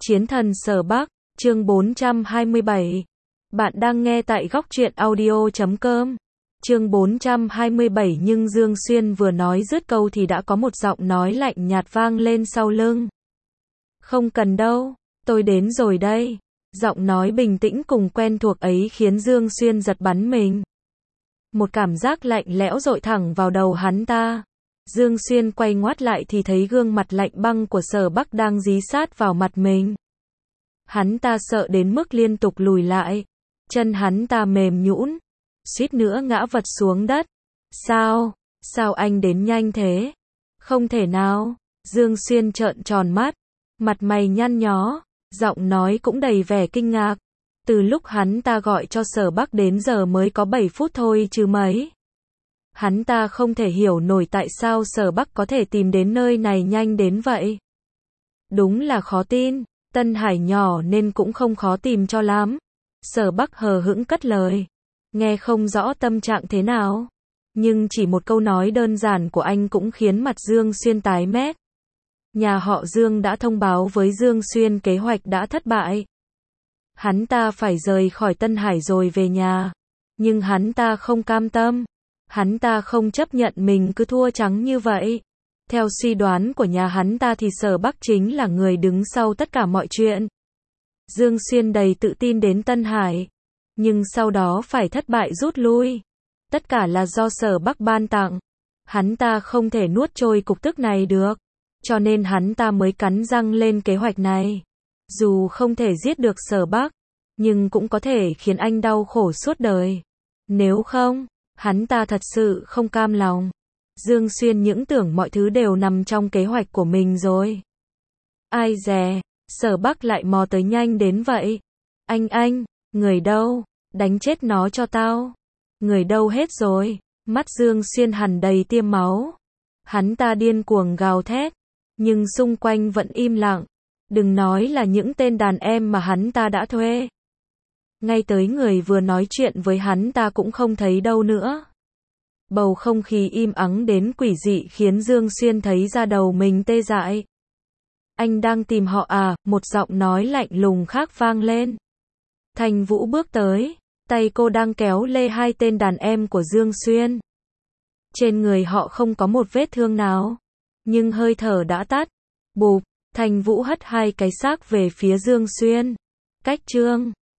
Chiến thần Sở Bắc, chương 427. Bạn đang nghe tại góc truyện audio.com. Chương 427. Nhưng Dương Xuyên vừa nói dứt câu thì đã có một giọng nói lạnh nhạt vang lên sau lưng. Không cần đâu, tôi đến rồi đây. Giọng nói bình tĩnh cùng quen thuộc ấy khiến Dương Xuyên giật bắn mình. Một cảm giác lạnh lẽo dội thẳng vào đầu hắn ta. Dương Xuyên quay ngoắt lại thì thấy gương mặt lạnh băng của Sở Bắc đang dí sát vào mặt mình. Hắn ta sợ đến mức liên tục lùi lại. Chân hắn ta mềm nhũn, suýt nữa ngã vật xuống đất. Sao? Sao anh đến nhanh thế? Không thể nào. Dương Xuyên trợn tròn mắt, mặt mày nhăn nhó, giọng nói cũng đầy vẻ kinh ngạc. Từ lúc hắn ta gọi cho Sở Bắc đến giờ mới có 7 phút thôi chứ mấy. Hắn ta không thể hiểu nổi tại sao Sở Bắc có thể tìm đến nơi này nhanh đến vậy. Đúng là khó tin, Tân Hải nhỏ nên cũng không khó tìm cho lắm. Sở Bắc hờ hững cất lời. Nghe không rõ tâm trạng thế nào. Nhưng chỉ một câu nói đơn giản của anh cũng khiến mặt Dương Xuyên tái mét. Nhà họ Dương đã thông báo với Dương Xuyên kế hoạch đã thất bại. Hắn ta phải rời khỏi Tân Hải rồi về nhà. Nhưng hắn ta không cam tâm. Hắn ta không chấp nhận mình cứ thua trắng như vậy. Theo suy đoán của nhà hắn ta thì Sở Bắc chính là người đứng sau tất cả mọi chuyện. Dương Xuyên đầy tự tin đến Tân Hải. Nhưng sau đó phải thất bại rút lui. Tất cả là do Sở Bắc ban tặng. Hắn ta không thể nuốt trôi cục tức này được. Cho nên hắn ta mới cắn răng lên kế hoạch này. Dù không thể giết được Sở Bắc, nhưng cũng có thể khiến anh đau khổ suốt đời. Nếu không, hắn ta thật sự không cam lòng. Dương Xuyên những tưởng mọi thứ đều nằm trong kế hoạch của mình rồi. Ai dè, Sở Bắc lại mò tới nhanh đến vậy. Anh, người đâu? Đánh chết nó cho tao. Người đâu hết rồi? Mắt Dương Xuyên hằn đầy tiêm máu. Hắn ta điên cuồng gào thét, nhưng xung quanh vẫn im lặng. Đừng nói là những tên đàn em mà hắn ta đã thuê. Ngay tới người vừa nói chuyện với hắn ta cũng không thấy đâu nữa. Bầu không khí im ắng đến quỷ dị khiến Dương Xuyên thấy da đầu mình tê dại. Anh đang tìm họ à? Một giọng nói lạnh lùng khác vang lên. Thành Vũ bước tới, tay cô đang kéo lê hai tên đàn em của Dương Xuyên. Trên người họ không có một vết thương nào, nhưng hơi thở đã tắt. Bụp, Thành Vũ hất hai cái xác về phía Dương Xuyên. Cách chương